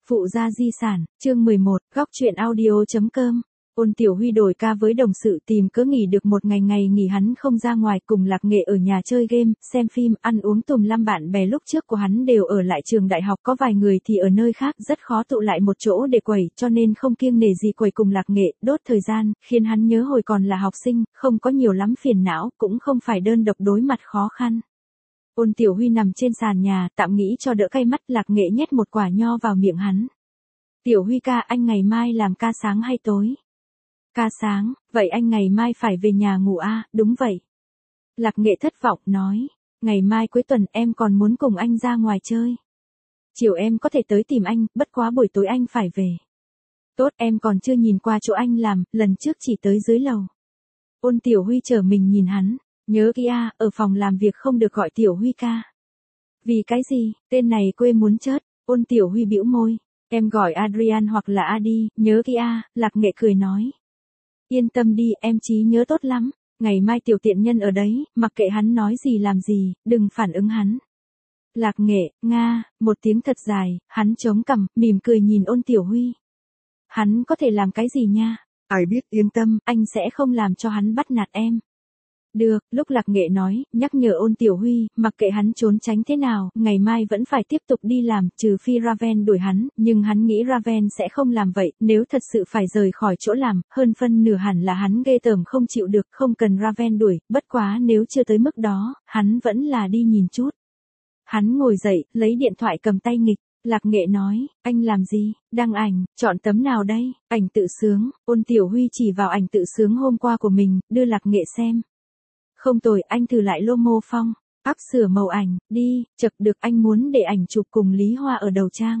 Phụ gia di sản, chương 11, góc truyện audio.com. Ôn Tiểu Huy đổi ca với đồng sự tìm cớ nghỉ được một ngày nghỉ hắn không ra ngoài cùng Lạc Nghệ ở nhà chơi game, xem phim, ăn uống tùm lum bạn bè lúc trước của hắn đều ở lại trường đại học có vài người thì ở nơi khác rất khó tụ lại một chỗ để quẩy cho nên không kiêng nể gì quẩy cùng Lạc Nghệ, đốt thời gian, khiến hắn nhớ hồi còn là học sinh, không có nhiều lắm phiền não, cũng không phải đơn độc đối mặt khó khăn. Ôn Tiểu Huy nằm trên sàn nhà, tạm nghĩ cho đỡ cay mắt, Lạc Nghệ nhét một quả nho vào miệng hắn. Tiểu Huy ca, anh ngày mai làm ca sáng hay tối? Ca sáng, vậy anh ngày mai phải về nhà ngủ à, đúng vậy. Lạc Nghệ thất vọng nói, ngày mai cuối tuần em còn muốn cùng anh ra ngoài chơi. Chiều em có thể tới tìm anh, bất quá buổi tối anh phải về. Tốt, em còn chưa nhìn qua chỗ anh làm, lần trước chỉ tới dưới lầu. Ôn Tiểu Huy trở mình nhìn hắn, nhớ kia, ở phòng làm việc không được gọi Tiểu Huy ca. Vì cái gì, tên này quê muốn chết. Ôn Tiểu Huy bĩu môi, em gọi Adrian hoặc là Adi, nhớ kia, Lạc Nghệ cười nói. Yên tâm đi, em trí nhớ tốt lắm, ngày mai tiểu tiện nhân ở đấy, mặc kệ hắn nói gì làm gì, đừng phản ứng hắn. Lạc Nghệ, Nga, một tiếng thật dài, hắn chống cằm, mỉm cười nhìn Ôn Tiểu Huy. Hắn có thể làm cái gì nha? Ai biết, yên tâm, anh sẽ không làm cho hắn bắt nạt em. Được, lúc Lạc Nghệ nói, nhắc nhở Ôn Tiểu Huy, mặc kệ hắn trốn tránh thế nào, ngày mai vẫn phải tiếp tục đi làm, trừ phi Raven đuổi hắn, nhưng hắn nghĩ Raven sẽ không làm vậy, nếu thật sự phải rời khỏi chỗ làm, hơn phân nửa hẳn là hắn ghê tởm không chịu được, không cần Raven đuổi, bất quá nếu chưa tới mức đó, hắn vẫn là đi nhìn chút. Hắn ngồi dậy, lấy điện thoại cầm tay nghịch. Lạc Nghệ nói, anh làm gì, đăng ảnh, chọn tấm nào đây, ảnh tự sướng. Ôn Tiểu Huy chỉ vào ảnh tự sướng hôm qua của mình, đưa Lạc Nghệ xem. Không tồi, anh thử lại Lomo Phong, áp sửa màu ảnh, đi, chật được, anh muốn để ảnh chụp cùng Lý Hoa ở đầu trang.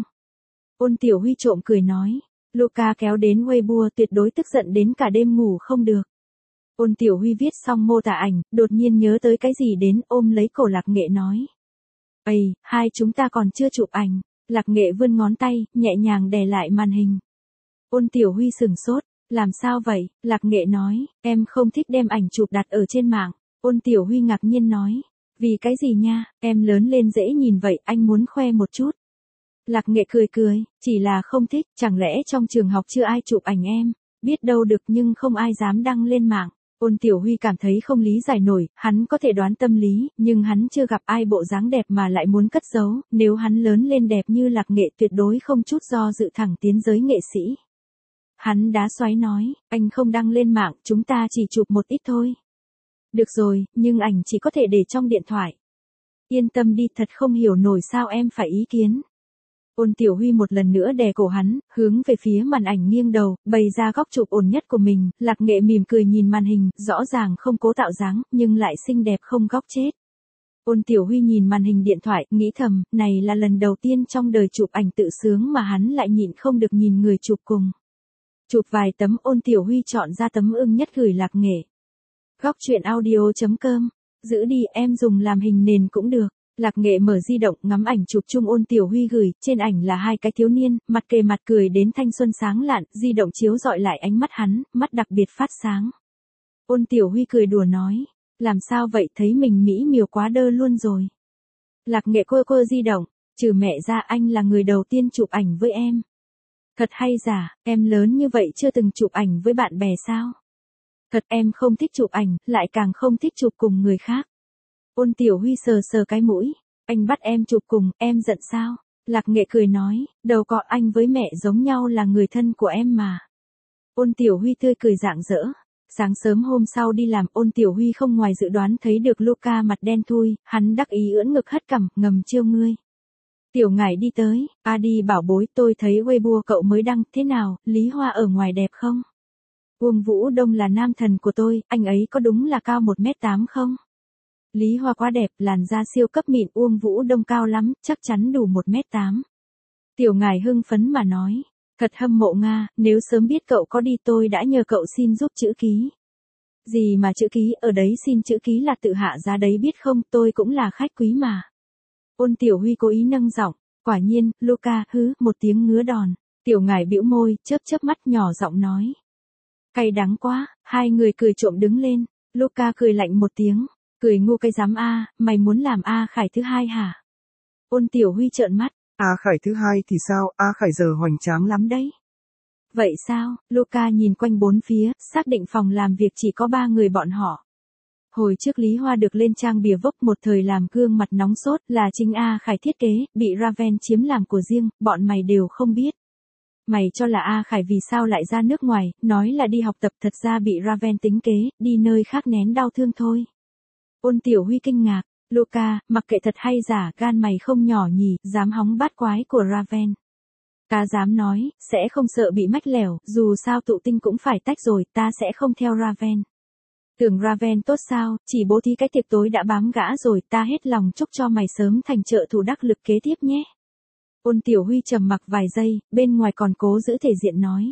Ôn Tiểu Huy trộm cười nói, Luca kéo đến Weibo tuyệt đối tức giận đến cả đêm ngủ không được. Ôn Tiểu Huy viết xong mô tả ảnh, đột nhiên nhớ tới cái gì đến, ôm lấy cổ Lạc Nghệ nói. Ây, hai chúng ta còn chưa chụp ảnh. Lạc Nghệ vươn ngón tay, nhẹ nhàng đè lại màn hình. Ôn Tiểu Huy sừng sốt, làm sao vậy? Lạc Nghệ nói, em không thích đem ảnh chụp đặt ở trên mạng. Ôn Tiểu Huy ngạc nhiên nói, vì cái gì nha, em lớn lên dễ nhìn vậy, anh muốn khoe một chút. Lạc Nghệ cười, chỉ là không thích, chẳng lẽ trong trường học chưa ai chụp ảnh em, biết đâu được nhưng không ai dám đăng lên mạng. Ôn Tiểu Huy cảm thấy không lý giải nổi, hắn có thể đoán tâm lý, nhưng hắn chưa gặp ai bộ dáng đẹp mà lại muốn cất giấu, nếu hắn lớn lên đẹp như Lạc Nghệ tuyệt đối không chút do dự thẳng tiến giới nghệ sĩ. Hắn đá xoáy nói, anh không đăng lên mạng, chúng ta chỉ chụp một ít thôi. Được rồi, nhưng ảnh chỉ có thể để trong điện thoại. Yên tâm đi, thật không hiểu nổi sao em phải ý kiến. Ôn Tiểu Huy một lần nữa đè cổ hắn, hướng về phía màn ảnh nghiêng đầu, bày ra góc chụp ổn nhất của mình, Lạc Nghệ mỉm cười nhìn màn hình, rõ ràng không cố tạo dáng, nhưng lại xinh đẹp không góc chết. Ôn Tiểu Huy nhìn màn hình điện thoại, nghĩ thầm, này là lần đầu tiên trong đời chụp ảnh tự sướng mà hắn lại nhịn không được nhìn người chụp cùng. Chụp vài tấm, Ôn Tiểu Huy chọn ra tấm ưng nhất gửi Lạc Nghệ. Góc truyện audio.com, giữ đi, em dùng làm hình nền cũng được. Lạc Nghệ mở di động, ngắm ảnh chụp chung Ôn Tiểu Huy gửi, trên ảnh là hai cái thiếu niên, mặt kề mặt cười đến thanh xuân sáng lạn, di động chiếu dọi lại ánh mắt hắn, mắt đặc biệt phát sáng. Ôn Tiểu Huy cười đùa nói, làm sao vậy, thấy mình mỹ miều quá đơ luôn rồi. Lạc Nghệ cô di động, trừ mẹ ra anh là người đầu tiên chụp ảnh với em. Thật hay giả, em lớn như vậy chưa từng chụp ảnh với bạn bè sao? Thật, em không thích chụp ảnh, lại càng không thích chụp cùng người khác. Ôn Tiểu Huy sờ cái mũi, anh bắt em chụp cùng, em giận sao? Lạc Nghệ cười nói, đâu có, anh với mẹ giống nhau là người thân của em mà. Ôn Tiểu Huy tươi cười rạng rỡ. Sáng sớm hôm sau đi làm, Ôn Tiểu Huy không ngoài dự đoán thấy được Luca mặt đen thui, hắn đắc ý ưỡn ngực hất cằm, ngầm trêu ngươi. Tiểu Ngải đi tới, Adi bảo bối, tôi thấy Weibo cậu mới đăng, thế nào, Lý Hoa ở ngoài đẹp không? Uông Vũ Đông là nam thần của tôi, anh ấy có đúng là cao 1m8 không? Lý Hoa quá đẹp, làn da siêu cấp mịn, Uông Vũ Đông cao lắm, chắc chắn đủ 1m8. Tiểu Ngải hưng phấn mà nói, thật hâm mộ Nga, nếu sớm biết cậu có đi tôi đã nhờ cậu xin giúp chữ ký. Gì mà chữ ký, ở đấy xin chữ ký là tự hạ giá đấy biết không, tôi cũng là khách quý mà. Ôn Tiểu Huy cố ý nâng giọng, quả nhiên, Luca, một tiếng ngứa đòn. Tiểu Ngải bĩu môi, chớp mắt nhỏ giọng nói. Cay đắng quá, hai người cười trộm đứng lên, Luca cười lạnh một tiếng, cười ngu cái dám a, mày muốn làm A Khải thứ hai hả? Ôn Tiểu Huy trợn mắt, A Khải thứ hai thì sao, A Khải giờ hoành tráng lắm đấy. Vậy sao? Luca nhìn quanh bốn phía, xác định phòng làm việc chỉ có 3 người bọn họ. Hồi trước Lý Hoa được lên trang bìa vốc một thời làm gương mặt nóng sốt là chính A Khải thiết kế, bị Raven chiếm làm của riêng, bọn mày đều không biết. Mày cho là A Khải vì sao lại ra nước ngoài, nói là đi học tập thật ra bị Raven tính kế, đi nơi khác nén đau thương thôi. Ôn Tiểu Huy kinh ngạc, Luca, mặc kệ thật hay giả, gan mày không nhỏ nhỉ, dám hóng bát quái của Raven. Ta dám nói, sẽ không sợ bị mách lẻo, dù sao tụ tinh cũng phải tách rồi, ta sẽ không theo Raven. Tưởng Raven tốt sao, chỉ bố thí cái tiệc tối đã bám gã rồi, ta hết lòng chúc cho mày sớm thành trợ thủ đắc lực kế tiếp nhé. Ôn Tiểu Huy trầm mặc vài giây, bên ngoài còn cố giữ thể diện nói.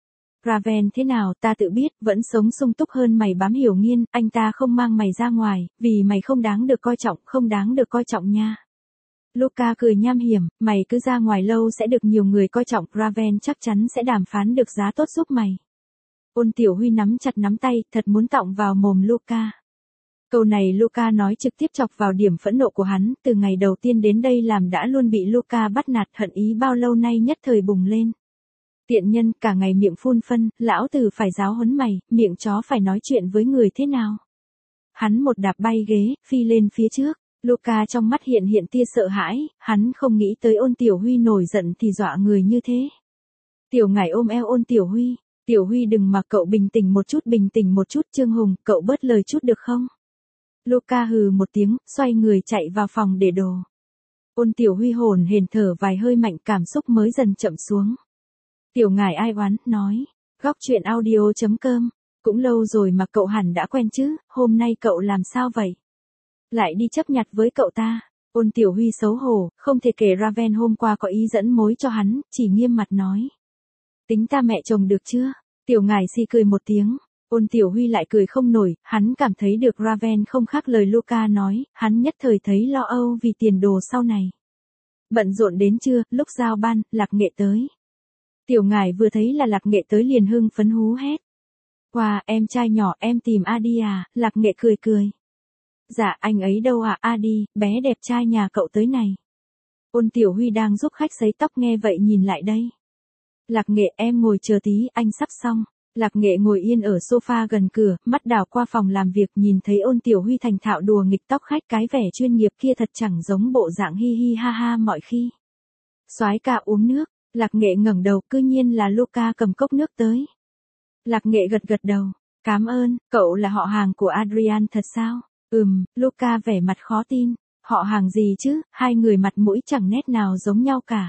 Raven thế nào, ta tự biết, vẫn sống sung túc hơn mày bám Hiểu Nghiên, anh ta không mang mày ra ngoài, vì mày không đáng được coi trọng, không đáng được coi trọng nha. Luca cười nham hiểm, mày cứ ra ngoài lâu sẽ được nhiều người coi trọng, Raven chắc chắn sẽ đàm phán được giá tốt giúp mày. Ôn Tiểu Huy nắm chặt nắm tay, thật muốn tọng vào mồm Luca. Câu này Luca nói trực tiếp chọc vào điểm phẫn nộ của hắn, từ ngày đầu tiên đến đây làm đã luôn bị Luca bắt nạt, hận ý bao lâu nay nhất thời bùng lên. Tiện nhân, cả ngày miệng phun phân, lão tử phải giáo huấn mày, miệng chó phải nói chuyện với người thế nào. Hắn một đạp bay ghế, phi lên phía trước. Luca trong mắt hiện hiện tia sợ hãi, hắn không nghĩ tới Ôn Tiểu Huy nổi giận thì dọa người như thế. Tiểu Ngải ôm eo Ôn Tiểu Huy, Tiểu Huy đừng mà cậu bình tĩnh một chút, Trương Hùng, cậu bớt lời chút được không? Luca hừ một tiếng, xoay người chạy vào phòng để đồ. Ôn Tiểu Huy hổn hển thở vài hơi mạnh, cảm xúc mới dần chậm xuống. Tiểu Ngải ai oán, nói, góc chuyện audio.com, cũng lâu rồi mà cậu hẳn đã quen chứ, hôm nay cậu làm sao vậy? Lại đi chấp nhặt với cậu ta. Ôn Tiểu Huy xấu hổ, không thể kể Raven hôm qua có ý dẫn mối cho hắn, chỉ nghiêm mặt nói. Tính ta mẹ chồng được chưa? Tiểu Ngải si cười một tiếng. Ôn Tiểu Huy lại cười không nổi, hắn cảm thấy được Raven không khác lời Luca nói, hắn nhất thời thấy lo âu vì tiền đồ sau này. Bận rộn đến trưa, lúc giao ban, Lạc Nghệ tới. Tiểu Ngải vừa thấy là Lạc Nghệ tới liền hưng phấn hú hét. Wow, em trai nhỏ, em tìm Adi à? Lạc Nghệ cười cười. Dạ, anh ấy đâu à, Adi, bé đẹp trai nhà cậu tới này. Ôn Tiểu Huy đang giúp khách sấy tóc nghe vậy nhìn lại đây. Lạc Nghệ, em ngồi chờ tí, anh sắp xong. Lạc Nghệ ngồi yên ở sofa gần cửa, mắt đảo qua phòng làm việc, nhìn thấy Ôn Tiểu Huy thành thạo đùa nghịch tóc khách, cái vẻ chuyên nghiệp kia thật chẳng giống bộ dạng hi hi ha ha mọi khi. Soái ca uống nước. Lạc Nghệ ngẩng đầu, cư nhiên là Luca cầm cốc nước tới. Lạc Nghệ gật gật đầu. Cảm ơn, cậu là họ hàng của Adrian thật sao? Luca vẻ mặt khó tin. Họ hàng gì chứ, hai người mặt mũi chẳng nét nào giống nhau cả.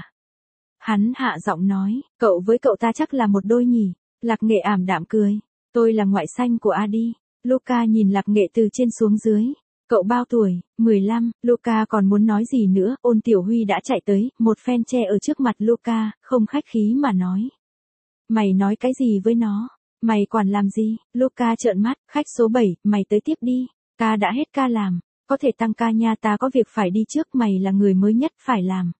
Hắn hạ giọng nói, cậu với cậu ta chắc là một đôi nhỉ. Lạc Nghệ ảm đạm cười. Tôi là ngoại sanh của Adi. Luca nhìn Lạc Nghệ từ trên xuống dưới. Cậu bao tuổi? 15, Luca còn muốn nói gì nữa, Ôn Tiểu Huy đã chạy tới, một phen che ở trước mặt Luca, không khách khí mà nói. Mày nói cái gì với nó? Mày quản làm gì? Luca trợn mắt, khách số 7, mày tới tiếp đi. Ca đã hết ca làm, có thể tăng ca nha, ta có việc phải đi trước, mày là người mới nhất phải làm.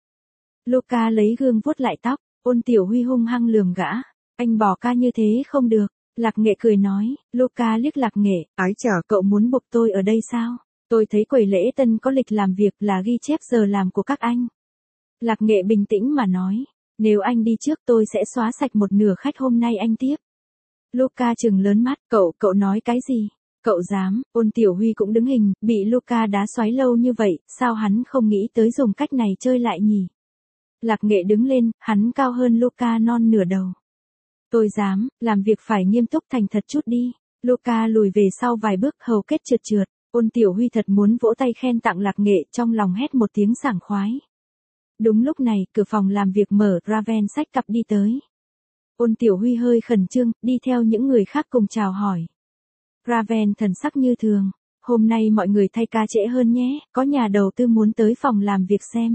Luca lấy gương vuốt lại tóc, Ôn Tiểu Huy hung hăng lườm gã. Anh bỏ ca như thế không được. Lạc Nghệ cười nói, Luca liếc Lạc Nghệ, ái chà, cậu muốn buộc tôi ở đây sao? Tôi thấy quầy lễ tân có lịch làm việc là ghi chép giờ làm của các anh. Lạc Nghệ bình tĩnh mà nói, nếu anh đi trước tôi sẽ xóa sạch một nửa khách hôm nay anh tiếp. Luca trừng lớn mắt, cậu nói cái gì? Cậu dám? Ôn Tiểu Huy cũng đứng hình, bị Luca đá xoáy lâu như vậy, sao hắn không nghĩ tới dùng cách này chơi lại nhỉ? Lạc Nghệ đứng lên, hắn cao hơn Luca non nửa đầu. Tôi dám, làm việc phải nghiêm túc thành thật chút đi. Luca lùi về sau vài bước, hầu kết trượt trượt. Ôn Tiểu Huy thật muốn vỗ tay khen tặng Lạc Nghệ, trong lòng hét một tiếng sảng khoái. Đúng lúc này, cửa phòng làm việc mở, Raven xách cặp đi tới. Ôn Tiểu Huy hơi khẩn trương, đi theo những người khác cùng chào hỏi. Raven thần sắc như thường. Hôm nay mọi người thay ca trễ hơn nhé, có nhà đầu tư muốn tới phòng làm việc xem.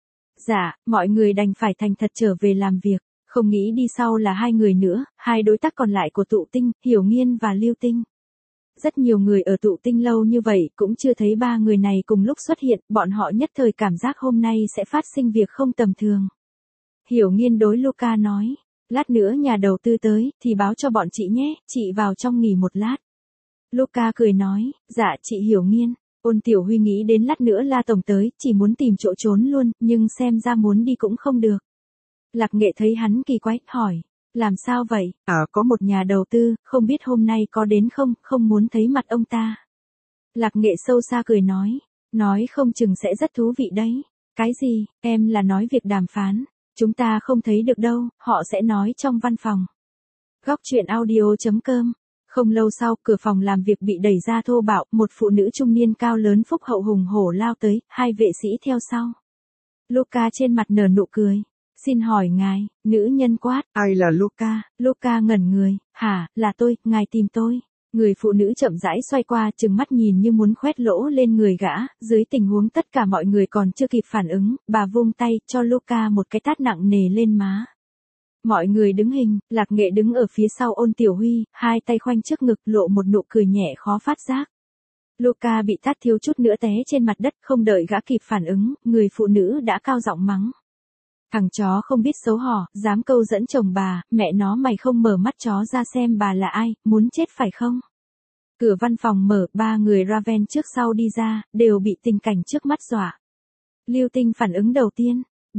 Dạ, mọi người đành phải thành thật trở về làm việc. Không nghĩ đi sau là hai người nữa, hai đối tác còn lại của Tụ Tinh, Hiểu Nghiên và Lưu Tinh. Rất nhiều người ở Tụ Tinh lâu như vậy cũng chưa thấy ba người này cùng lúc xuất hiện, bọn họ nhất thời cảm giác hôm nay sẽ phát sinh việc không tầm thường. Hiểu Nghiên đối Luca nói, lát nữa nhà đầu tư tới, thì báo cho bọn chị nhé, chị vào trong nghỉ một lát. Luca cười nói, dạ chị Hiểu Nghiên. Ôn Tiểu Huy nghĩ đến lát nữa La Tổng tới, chỉ muốn tìm chỗ trốn luôn, nhưng xem ra muốn đi cũng không được. Lạc Nghệ thấy hắn kỳ quái, hỏi, làm sao vậy? Có một nhà đầu tư, không biết hôm nay có đến không, không muốn thấy mặt ông ta. Lạc Nghệ sâu xa cười nói không chừng sẽ rất thú vị đấy. Cái gì, em là nói việc đàm phán, chúng ta không thấy được đâu, họ sẽ nói trong văn phòng. Góc truyện audio.com. Không lâu sau, cửa phòng làm việc bị đẩy ra thô bạo, một phụ nữ trung niên cao lớn phúc hậu hùng hổ lao tới, hai vệ sĩ theo sau. Luca trên mặt nở nụ cười. Xin hỏi ngài, nữ nhân quát. Ai là Luca? Luca ngẩn người, hả, là tôi, ngài tìm tôi. Người phụ nữ chậm rãi xoay qua, trừng mắt nhìn như muốn khoét lỗ lên người gã, dưới tình huống tất cả mọi người còn chưa kịp phản ứng, bà vung tay, cho Luca một cái tát nặng nề lên má. Mọi người đứng hình, Lạc Nghệ đứng ở phía sau Ôn Tiểu Huy, hai tay khoanh trước ngực lộ một nụ cười nhẹ khó phát giác. Luca bị tát thiếu chút nữa té trên mặt đất, không đợi gã kịp phản ứng, người phụ nữ đã cao giọng mắng. Thằng chó không biết xấu hổ, dám câu dẫn chồng bà, mẹ nó mày không mở mắt chó ra xem bà là ai, muốn chết phải không? Cửa văn phòng mở, ba người Raven trước sau đi ra, đều bị tình cảnh trước mắt dọa. Lưu Tinh phản ứng đầu tiên,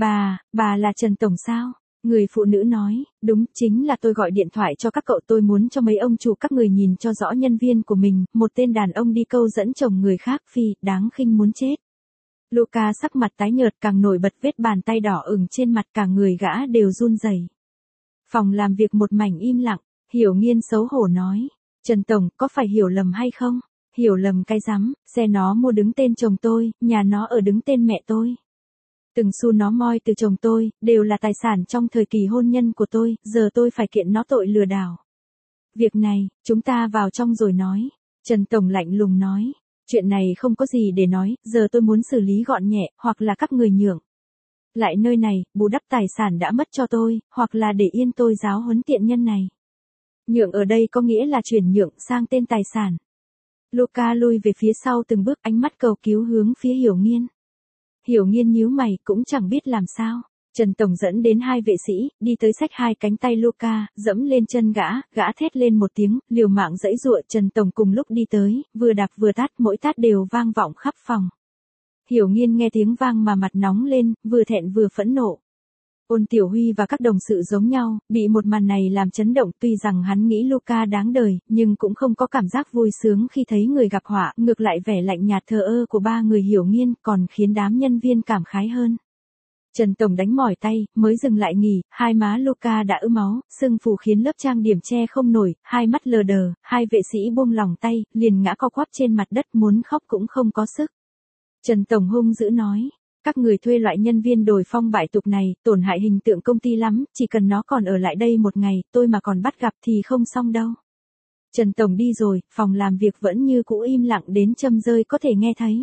bà là Trần Tổng sao? Người phụ nữ nói, đúng, chính là tôi gọi điện thoại cho các cậu, tôi muốn cho mấy ông chủ các người nhìn cho rõ nhân viên của mình, một tên đàn ông đi câu dẫn chồng người khác, phi, đáng khinh muốn chết. Luca sắc mặt tái nhợt, càng nổi bật vết bàn tay đỏ ửng trên mặt, cả người gã đều run rẩy. Phòng làm việc một mảnh im lặng, Hiểu Nghiên xấu hổ nói, Trần Tổng, có phải hiểu lầm hay không? Hiểu lầm cái rắm, xe nó mua đứng tên chồng tôi, nhà nó ở đứng tên mẹ tôi. Từng xu nó moi từ chồng tôi, đều là tài sản trong thời kỳ hôn nhân của tôi, giờ tôi phải kiện nó tội lừa đảo. Việc này, chúng ta vào trong rồi nói. Trần Tổng lạnh lùng nói, chuyện này không có gì để nói, giờ tôi muốn xử lý gọn nhẹ, hoặc là các người nhượng lại nơi này, bù đắp tài sản đã mất cho tôi, hoặc là để yên tôi giáo huấn tiện nhân này. Nhượng ở đây có nghĩa là chuyển nhượng sang tên tài sản. Luca lui về phía sau từng bước, ánh mắt cầu cứu hướng phía Hiểu Nghiên. Hiểu Nghiên nhíu mày, cũng chẳng biết làm sao. Trần Tổng dẫn đến hai vệ sĩ, đi tới xách hai cánh tay Luca, dẫm lên chân gã thét lên một tiếng, liều mạng giãy giụa. Trần Tổng cùng lúc đi tới, vừa đạp vừa tát, mỗi tát đều vang vọng khắp phòng. Hiểu Nghiên nghe tiếng vang mà mặt nóng lên, vừa thẹn vừa phẫn nộ. Ôn Tiểu Huy và các đồng sự giống nhau, bị một màn này làm chấn động, tuy rằng hắn nghĩ Luca đáng đời, nhưng cũng không có cảm giác vui sướng khi thấy người gặp họa, ngược lại vẻ lạnh nhạt thờ ơ của ba người Hiểu Nghiên còn khiến đám nhân viên cảm khái hơn. Trần Tổng đánh mỏi tay, mới dừng lại nghỉ, hai má Luca đã ứ máu, sưng phù khiến lớp trang điểm che không nổi, hai mắt lờ đờ, hai vệ sĩ buông lỏng tay, liền ngã co quắp trên mặt đất, muốn khóc cũng không có sức. Trần Tổng hung dữ nói, các người thuê loại nhân viên đồi phong bại tục này, tổn hại hình tượng công ty lắm, chỉ cần nó còn ở lại đây một ngày, tôi mà còn bắt gặp thì không xong đâu. Trần Tổng đi rồi, phòng làm việc vẫn như cũ im lặng đến châm rơi có thể nghe thấy.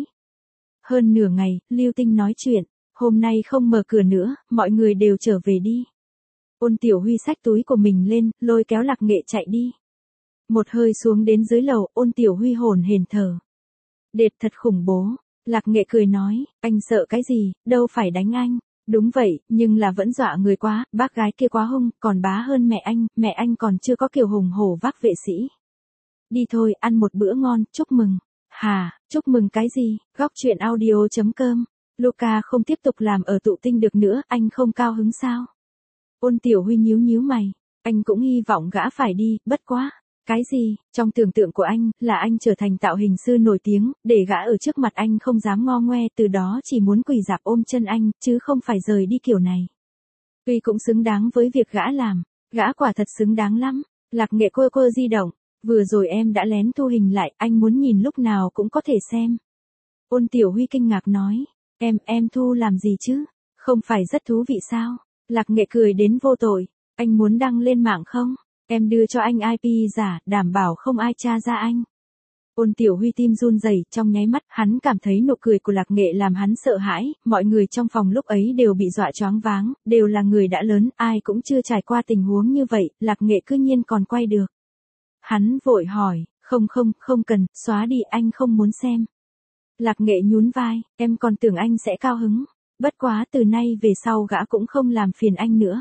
Hơn nửa ngày, Lưu Tinh nói chuyện, hôm nay không mở cửa nữa, mọi người đều trở về đi. Ôn Tiểu Huy xách túi của mình lên, lôi kéo Lạc Nghệ chạy đi. Một hơi xuống đến dưới lầu, Ôn Tiểu Huy hổn hển thở. Đệt thật khủng bố. Lạc Nghệ cười nói, anh sợ cái gì, đâu phải đánh anh. Đúng vậy, nhưng là vẫn dọa người quá, bác gái kia quá hung, còn bá hơn mẹ anh còn chưa có kiểu hùng hổ vác vệ sĩ. Đi thôi, ăn một bữa ngon, chúc mừng. Hà, chúc mừng cái gì, góc truyện audio.com. Luca không tiếp tục làm ở tụ tinh được nữa, anh không cao hứng sao? Ôn Tiểu Huy nhíu mày, anh cũng hy vọng gã phải đi, bất quá. Cái gì, trong tưởng tượng của anh, là anh trở thành tạo hình sư nổi tiếng, để gã ở trước mặt anh không dám ngo ngoe, từ đó chỉ muốn quỳ rạp ôm chân anh, chứ không phải rời đi kiểu này. Tuy cũng xứng đáng với việc gã làm, gã quả thật xứng đáng lắm. Lạc Nghệ cô di động, vừa rồi em đã lén thu hình lại, anh muốn nhìn lúc nào cũng có thể xem. Ôn Tiểu Huy kinh ngạc nói, em thu làm gì chứ, không phải rất thú vị sao? Lạc Nghệ cười đến vô tội, anh muốn đăng lên mạng không? Em đưa cho anh IP giả, đảm bảo không ai tra ra anh. Ôn Tiểu Huy tim run rẩy, trong nháy mắt, hắn cảm thấy nụ cười của Lạc Nghệ làm hắn sợ hãi, mọi người trong phòng lúc ấy đều bị dọa choáng váng, đều là người đã lớn, ai cũng chưa trải qua tình huống như vậy, Lạc Nghệ cư nhiên còn quay được. Hắn vội hỏi, không cần, xóa đi, anh không muốn xem. Lạc Nghệ nhún vai, em còn tưởng anh sẽ cao hứng, bất quá từ nay về sau gã cũng không làm phiền anh nữa.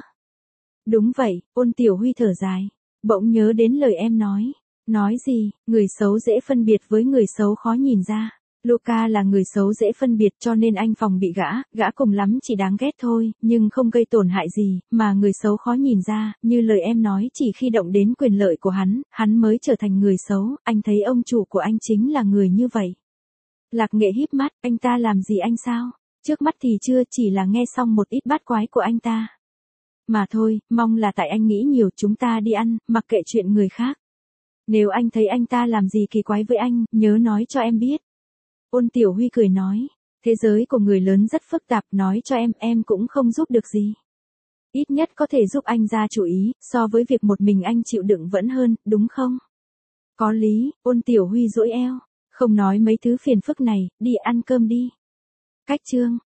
Đúng vậy, Ôn Tiểu Huy thở dài, bỗng nhớ đến lời em nói gì, người xấu dễ phân biệt với người xấu khó nhìn ra. Luca là người xấu dễ phân biệt cho nên anh phòng bị gã cùng lắm chỉ đáng ghét thôi, nhưng không gây tổn hại gì, mà người xấu khó nhìn ra, như lời em nói chỉ khi động đến quyền lợi của hắn mới trở thành người xấu, anh thấy ông chủ của anh chính là người như vậy. Lạc Nghệ híp mắt, anh ta làm gì anh sao? Trước mắt thì chưa, chỉ là nghe xong một ít bát quái của anh ta. Mà thôi, mong là tại anh nghĩ nhiều, chúng ta đi ăn, mặc kệ chuyện người khác. Nếu anh thấy anh ta làm gì kỳ quái với anh, nhớ nói cho em biết. Ôn Tiểu Huy cười nói, thế giới của người lớn rất phức tạp, nói cho em cũng không giúp được gì. Ít nhất có thể giúp anh ra chủ ý, so với việc một mình anh chịu đựng vẫn hơn, đúng không? Có lý, Ôn Tiểu Huy duỗi eo, không nói mấy thứ phiền phức này, đi ăn cơm đi. Cách chương